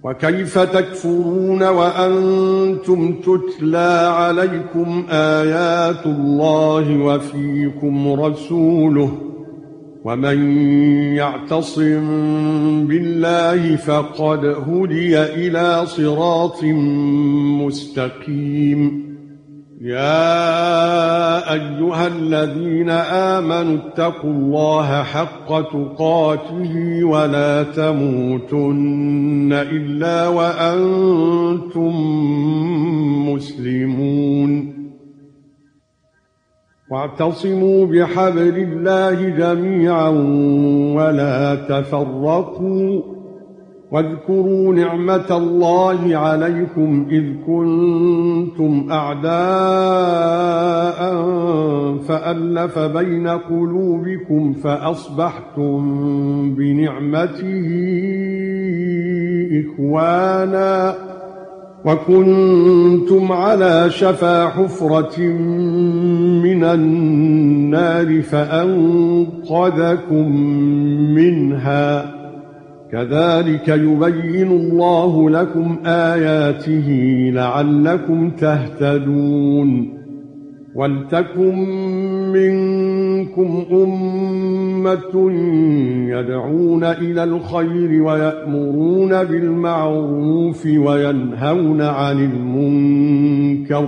وكيف تكفرون وأنتم تتلى عليكم آيات الله وفيكم رسوله ومن يعتصم بالله فقد هدي إلى صراط مستقيم يا أيها الذين آمنوا اتقوا الله حق تقاته ولا تموتن إلا وأنتم مسلمون واعتصموا بحبل الله جميعا ولا تفرقوا واذكروا نعمة الله عليكم إذ كنتم أعداء فألف بين قلوبكم فأصبحتم بنعمته إخوانا وكنتم على شفا حفرة من النار فأنقذكم منها كذلك يبين الله لكم آياته لعلكم تهتدون ولتكن منكم أمة يدعون إلى الخير ويأمرون بالمعروف وينهون عن المنكر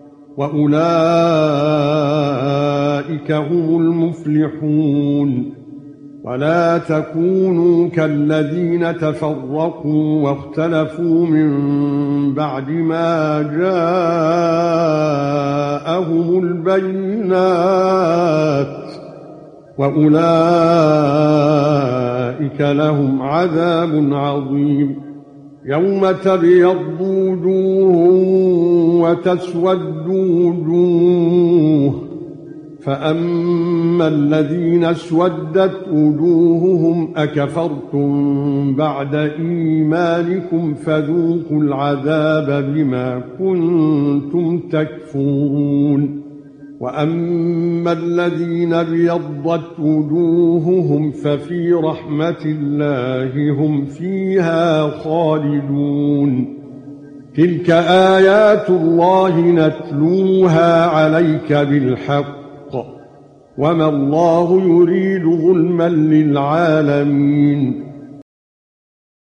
وأولئك هم المفلحون ولا تكونوا كالذين تفرقوا واختلفوا من بعد ما جاءهم البينات وأولئك لهم عذاب عظيم يوم تبيض وجوه وتسود وجوه فأما الذين اسودت وجوههم أكفرتم بعد إيمانكم فذوقوا العذاب بما كنتم تكفرون وأما الذين ابيضت وجوههم ففي رحمة الله هم فيها خالدون تلك آيات الله نتلوها عليك بالحق وما الله يريد ظلما للعالمين